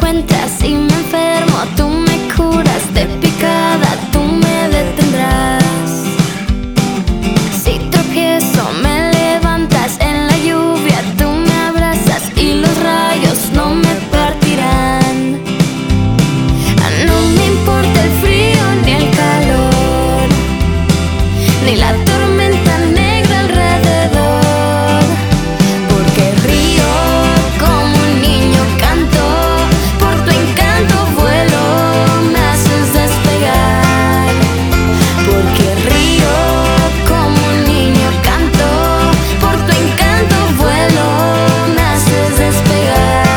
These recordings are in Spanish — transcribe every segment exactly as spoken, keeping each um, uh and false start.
encuentras y me enfermo, tú me curas de picada, tú me detendrás. Si tropiezo me levantas, en la lluvia tú me abrazas y los rayos no me partirán. No me importa el frío ni el calor, ni la tormenta negra alrededor, porque río como un niño, canto por tu encanto, vuelo, me haces despegar. Porque río como un niño, canto por tu encanto, vuelo, me haces despegar.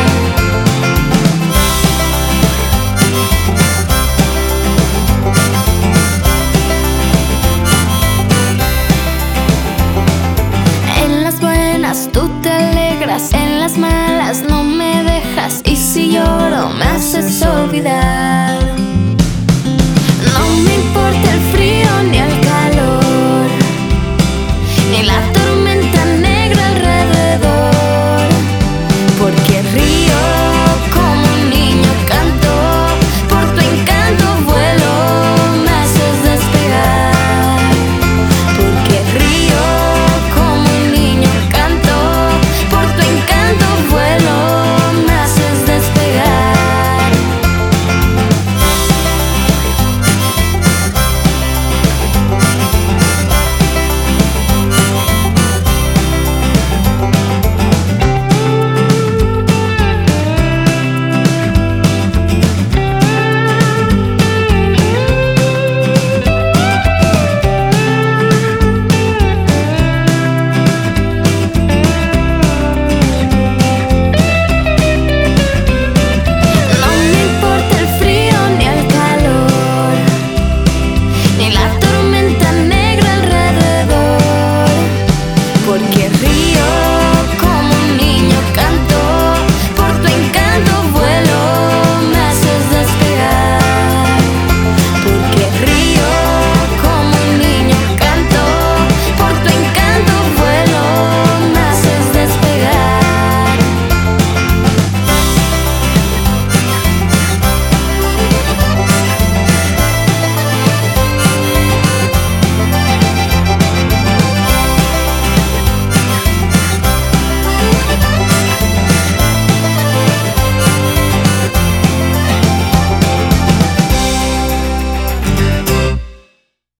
En las buenas tú te alegras, en las malas no me dejas, y si lloro me haces olvidar.